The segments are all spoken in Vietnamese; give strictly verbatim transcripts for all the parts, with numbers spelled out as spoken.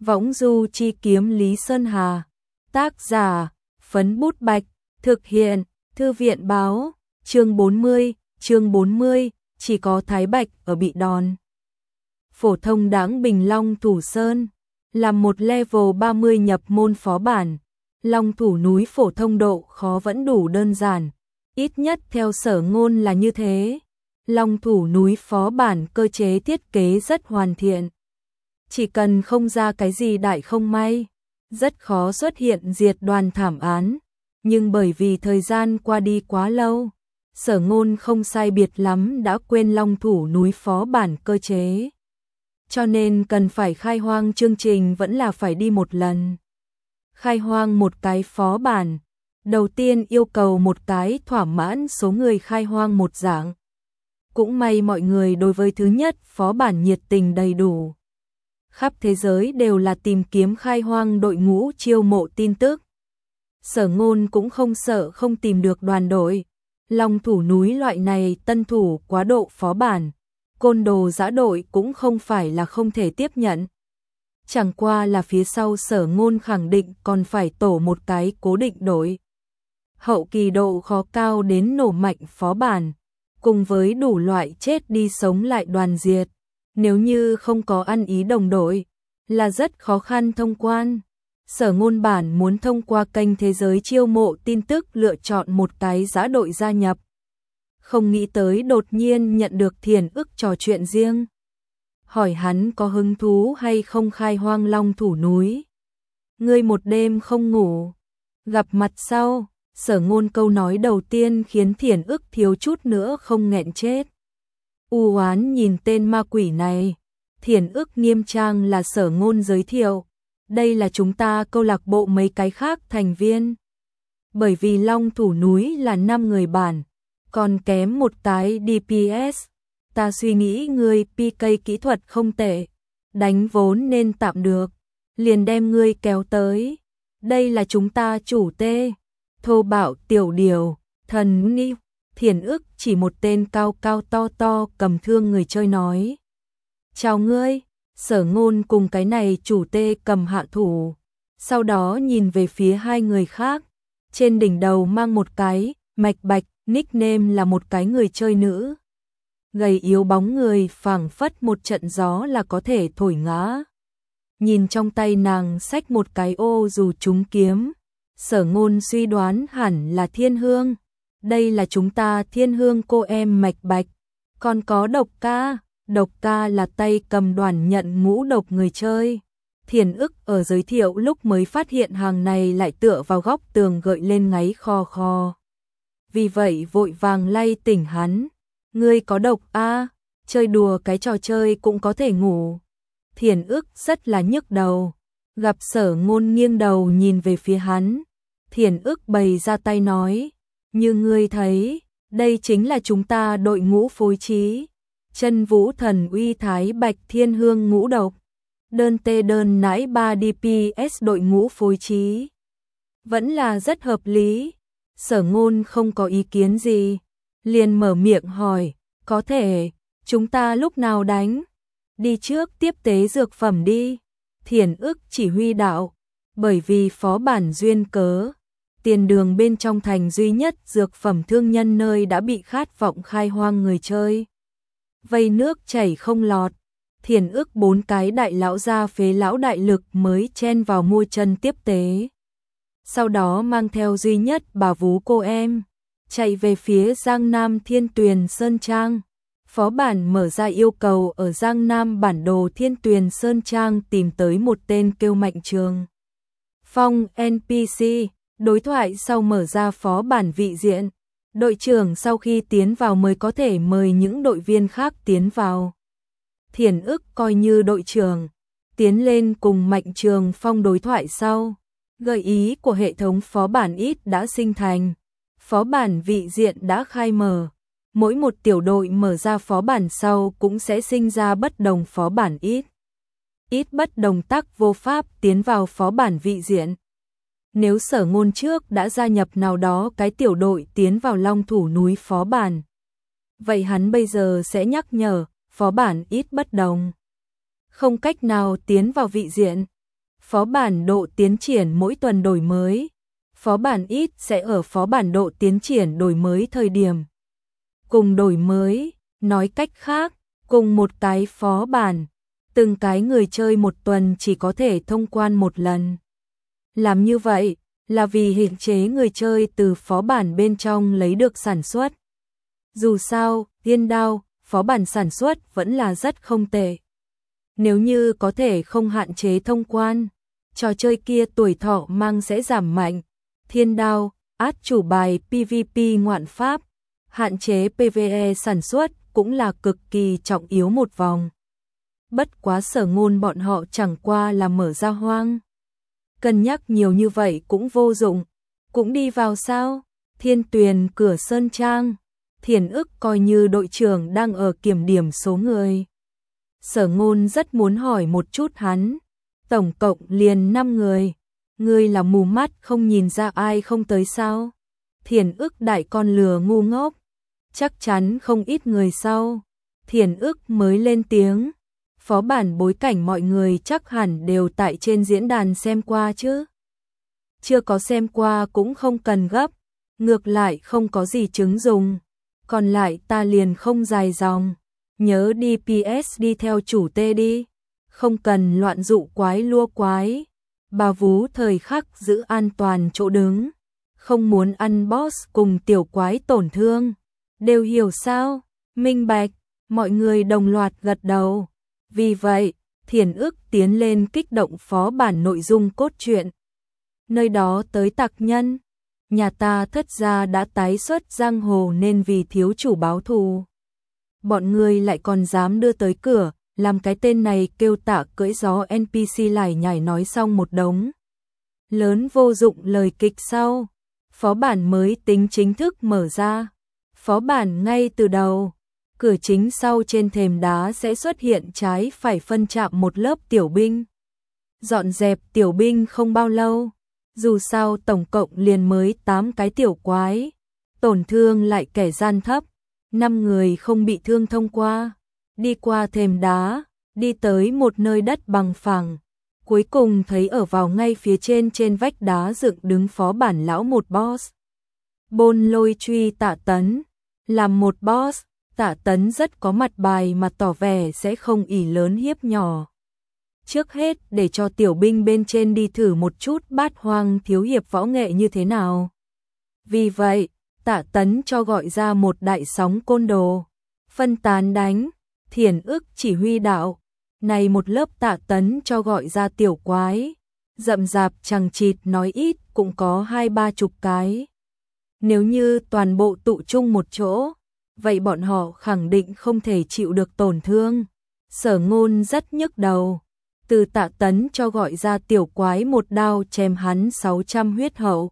Võng du chi kiếm Lý Sơn Hà. Tác giả, Phấn Bút Bạch. Thực hiện, Thư viện báo. Chương bốn mươi, chương bốn mươi, chỉ có Thái Bạch ở bị đòn. Phổ thông đáng Bình Long Thủ Sơn. Làm một level ba mươi nhập môn phó bản. Long thủ núi phổ thông độ khó vẫn đủ đơn giản. Ít nhất theo Sở Ngôn là như thế. Long thủ núi phó bản cơ chế thiết kế rất hoàn thiện. Chỉ cần không ra cái gì đại không may, rất khó xuất hiện diệt đoàn thảm án. Nhưng bởi vì thời gian qua đi quá lâu, Sở Ngôn không sai biệt lắm đã quên long thủ núi phó bản cơ chế. Cho nên cần phải khai hoang chương trình vẫn là phải đi một lần. Khai hoang một cái phó bản, đầu tiên yêu cầu một cái thỏa mãn số người khai hoang một dạng. Cũng may mọi người đối với thứ nhất phó bản nhiệt tình đầy đủ. Khắp thế giới đều là tìm kiếm khai hoang đội ngũ chiêu mộ tin tức. Sở Ngôn cũng không sợ không tìm được đoàn đội. Long thủ núi loại này tân thủ quá độ phó bản, côn đồ dã đội cũng không phải là không thể tiếp nhận. Chẳng qua là phía sau Sở Ngôn khẳng định còn phải tổ một cái cố định đội. Hậu kỳ độ khó cao đến nổ mạnh phó bản, cùng với đủ loại chết đi sống lại đoàn diệt. Nếu như không có ăn ý đồng đội, là rất khó khăn thông quan. Sở Ngôn bản muốn thông qua kênh thế giới chiêu mộ tin tức lựa chọn một cái dã đội gia nhập. Không nghĩ tới đột nhiên nhận được Thiền Ức trò chuyện riêng. Hỏi hắn có hứng thú hay không khai hoang long thủ núi. Ngươi một đêm không ngủ. Gặp mặt sau, Sở Ngôn câu nói đầu tiên khiến Thiền Ức thiếu chút nữa không nghẹn chết. U oán nhìn tên ma quỷ này. Thiền Ức nghiêm trang là Sở Ngôn giới thiệu. Đây là chúng ta câu lạc bộ mấy cái khác thành viên. Bởi vì long thủ núi là năm người bản, còn kém một cái đê pê ét. Ta suy nghĩ ngươi pê ca kỹ thuật không tệ, đánh vốn nên tạm được, liền đem ngươi kéo tới. Đây là chúng ta chủ tê. Thô bạo tiểu điều, thần nghi. Thiền Ức chỉ một tên cao cao to to cầm thương người chơi nói. Chào ngươi. Sở Ngôn cùng cái này chủ tê cầm hạ thủ. Sau đó nhìn về phía hai người khác. Trên đỉnh đầu mang một cái mạch bạch, nickname là một cái người chơi nữ. Gầy yếu bóng người phảng phất một trận gió là có thể thổi ngã. Nhìn trong tay nàng xách một cái ô dù trúng kiếm. Sở Ngôn suy đoán hẳn là Thiên Hương. Đây là chúng ta Thiên Hương cô em mạch bạch. Còn có Độc Ca. Độc Ca là tay cầm đoàn nhận ngũ độc người chơi. Thiền Ức ở giới thiệu lúc mới phát hiện hàng này lại tựa vào góc tường gợi lên ngáy khò khò. Vì vậy vội vàng lay tỉnh hắn. Ngươi có độc a? Chơi đùa cái trò chơi cũng có thể ngủ. Thiền Ức rất là nhức đầu. Gặp Sở Ngôn nghiêng đầu nhìn về phía hắn. Thiền Ức bày ra tay nói. Như ngươi thấy, đây chính là chúng ta đội ngũ phối trí. Chân Vũ Thần Uy Thái Bạch Thiên Hương ngũ độc. Đơn tê đơn nãi ba đê pê ét đội ngũ phối trí. Vẫn là rất hợp lý. Sở Ngôn không có ý kiến gì. Liền mở miệng hỏi. Có thể, chúng ta lúc nào đánh? Đi trước tiếp tế dược phẩm đi. Thiền Ức chỉ huy đạo. Bởi vì phó bản duyên cớ, tiền đường bên trong thành duy nhất dược phẩm thương nhân nơi đã bị khát vọng khai hoang người chơi. Vây nước chảy không lọt. Thiền Ức bốn cái đại lão gia phế lão đại lực mới chen vào mua chân tiếp tế. Sau đó mang theo duy nhất bà vú cô em, chạy về phía Giang Nam Thiên Tuyền Sơn Trang. Phó bản mở ra yêu cầu ở Giang Nam bản đồ Thiên Tuyền Sơn Trang tìm tới một tên kêu Mạnh Trường Phong en pê xê. Đối thoại sau mở ra phó bản vị diện. Đội trưởng sau khi tiến vào mới có thể mời những đội viên khác tiến vào. Thiền Ức coi như đội trưởng, tiến lên cùng Mạnh Trường Phong đối thoại sau. Gợi ý của hệ thống phó bản ít đã sinh thành. Phó bản vị diện đã khai mở. Mỗi một tiểu đội mở ra phó bản sau cũng sẽ sinh ra bất đồng phó bản ít. Ít bất đồng tắc vô pháp tiến vào phó bản vị diện. Nếu Sở Ngôn trước đã gia nhập nào đó cái tiểu đội tiến vào long thủ núi phó bản, vậy hắn bây giờ sẽ nhắc nhở phó bản ít bất đồng, không cách nào tiến vào vị diện. Phó bản độ tiến triển mỗi tuần đổi mới. Phó bản ít sẽ ở phó bản độ tiến triển đổi mới thời điểm cùng đổi mới, nói cách khác, cùng một cái phó bản, từng cái người chơi một tuần chỉ có thể thông quan một lần. Làm như vậy là vì hạn chế người chơi từ phó bản bên trong lấy được sản xuất. Dù sao, Tiên Đao, phó bản sản xuất vẫn là rất không tệ. Nếu như có thể không hạn chế thông quan, trò chơi kia tuổi thọ mang sẽ giảm mạnh. Thiên Đao, át chủ bài pê vê pê ngoạn pháp, hạn chế pê vê e sản xuất cũng là cực kỳ trọng yếu một vòng. Bất quá Sở Ngôn bọn họ chẳng qua là mở ra hoang. Cân nhắc nhiều như vậy cũng vô dụng, cũng đi vào sao? Thiên Tuyền cửa Sơn Trang, Thiền Ức coi như đội trưởng đang ở kiểm điểm số người. Sở Ngôn rất muốn hỏi một chút hắn, tổng cộng liền năm người, ngươi là mù mắt không nhìn ra ai không tới sao? Thiền Ức đại con lừa ngu ngốc, chắc chắn không ít người sau. Thiền Ức mới lên tiếng, phó bản bối cảnh mọi người chắc hẳn đều tại trên diễn đàn xem qua chứ. Chưa có xem qua cũng không cần gấp, ngược lại không có gì chứng dùng. Còn lại ta liền không dài dòng, nhớ đi pê ét đi theo chủ tê đi, không cần loạn dụ quái lua quái. Bà vú thời khắc giữ an toàn chỗ đứng, không muốn ăn boss cùng tiểu quái tổn thương. Đều hiểu sao? Minh bạch, mọi người đồng loạt gật đầu. Vì vậy, Thiền Ức tiến lên kích động phó bản nội dung cốt truyện. Nơi đó tới tặc nhân, nhà ta thất gia đã tái xuất giang hồ nên vì thiếu chủ báo thù. Bọn người lại còn dám đưa tới cửa, làm cái tên này kêu tạ cưỡi gió en pê xê lải nhải nói xong một đống lớn vô dụng lời kịch sau. Phó bản mới tính chính thức mở ra. Phó bản ngay từ đầu, cửa chính sau trên thềm đá sẽ xuất hiện trái phải phân chạm một lớp tiểu binh. Dọn dẹp tiểu binh không bao lâu, dù sao tổng cộng liền mới tám cái tiểu quái, tổn thương lại kẻ gian thấp, năm người không bị thương thông qua. Đi qua thềm đá, đi tới một nơi đất bằng phẳng, cuối cùng thấy ở vào ngay phía trên trên vách đá dựng đứng phó bản lão một boss. Bôn Lôi truy Tạ Tấn, làm một boss, Tạ Tấn rất có mặt bài mà tỏ vẻ sẽ không ỷ lớn hiếp nhỏ. Trước hết để cho tiểu binh bên trên đi thử một chút Bát Hoang thiếu hiệp võ nghệ như thế nào. Vì vậy, Tạ Tấn cho gọi ra một đại sóng côn đồ, phân tán đánh. Thiền Ức chỉ huy đạo, này một lớp Tạ Tấn cho gọi ra tiểu quái, rậm rạp chằng chịt nói ít cũng có hai ba chục cái. Nếu như toàn bộ tụ chung một chỗ, vậy bọn họ khẳng định không thể chịu được tổn thương. Sở Ngôn rất nhức đầu, từ Tạ Tấn cho gọi ra tiểu quái một đao chém hắn sáu trăm huyết hậu.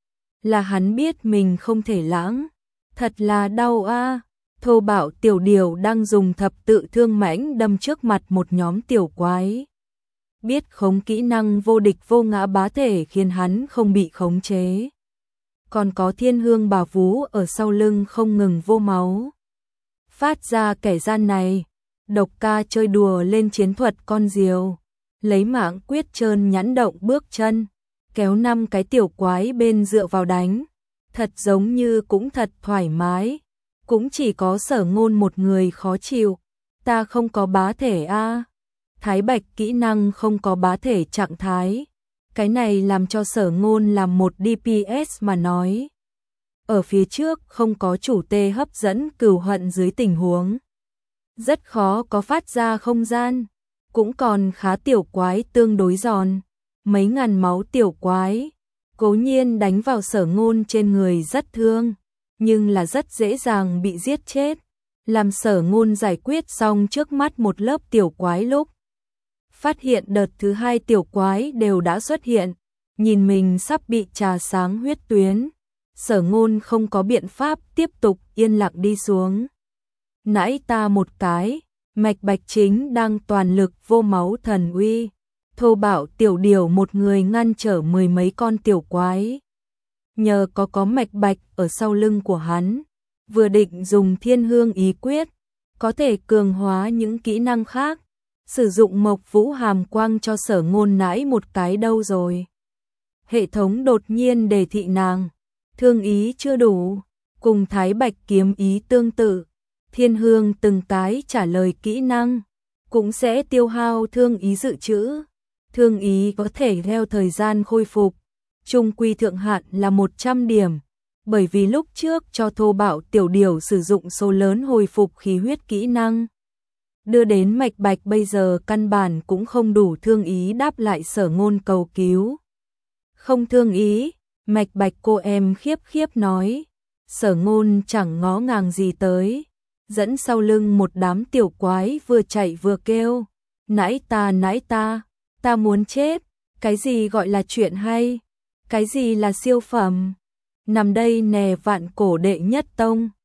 Là hắn biết mình không thể lãng, thật là đau a. Thô bạo tiểu điều đang dùng thập tự thương mãnh đâm trước mặt một nhóm tiểu quái. Biết khống kỹ năng vô địch vô ngã bá thể khiến hắn không bị khống chế. Còn có Thiên Hương bà vú ở sau lưng không ngừng vô máu. Phát ra kẻ gian này, Độc Ca chơi đùa lên chiến thuật con diều, lấy mạng quyết trơn nhãn động bước chân, kéo năm cái tiểu quái bên dựa vào đánh. Thật giống như cũng thật thoải mái. Cũng chỉ có Sở Ngôn một người khó chịu, ta không có bá thể a. Thái Bạch kỹ năng không có bá thể trạng thái, cái này làm cho Sở Ngôn làm một đê pê ét mà nói. Ở phía trước không có chủ tê hấp dẫn cừu hận dưới tình huống, rất khó có phát ra không gian, cũng còn khá tiểu quái tương đối giòn, mấy ngàn máu tiểu quái, cố nhiên đánh vào Sở Ngôn trên người rất thương. Nhưng là rất dễ dàng bị giết chết. Làm Sở Ngôn giải quyết xong trước mắt một lớp tiểu quái lúc phát hiện đợt thứ hai tiểu quái đều đã xuất hiện, nhìn mình sắp bị trà sáng huyết tuyến. Sở Ngôn không có biện pháp tiếp tục yên lặng đi xuống. Nãy ta một cái, Mạch Bạch chính đang toàn lực vô máu thần uy, thô bạo tiểu điều một người ngăn trở mười mấy con tiểu quái. Nhờ có có Mạch Bạch ở sau lưng của hắn, vừa định dùng Thiên Hương ý quyết, có thể cường hóa những kỹ năng khác. sử dụng Mộc Vũ Hàm Quang cho Sở Ngôn nãi một cái đâu rồi. Hệ thống đột nhiên đề thị nàng, thương ý chưa đủ, cùng Thái Bạch kiếm ý tương tự. Thiên Hương từng cái trả lời kỹ năng, cũng sẽ tiêu hao thương ý dự trữ. Thương ý có thể theo thời gian khôi phục, chung quy thượng hạn là một trăm điểm, bởi vì lúc trước cho thô bạo tiểu điều sử dụng số lớn hồi phục khí huyết kỹ năng. Đưa đến Mạch Bạch bây giờ căn bản cũng không đủ thương ý đáp lại Sở Ngôn cầu cứu. Không thương ý, Mạch Bạch cô em khiếp khiếp nói. Sở Ngôn chẳng ngó ngàng gì tới, dẫn sau lưng một đám tiểu quái vừa chạy vừa kêu. Nãi ta nãi ta, ta muốn chết, cái gì gọi là chuyện hay, cái gì là siêu phẩm. Nằm đây nè Vạn Cổ đệ nhất tông,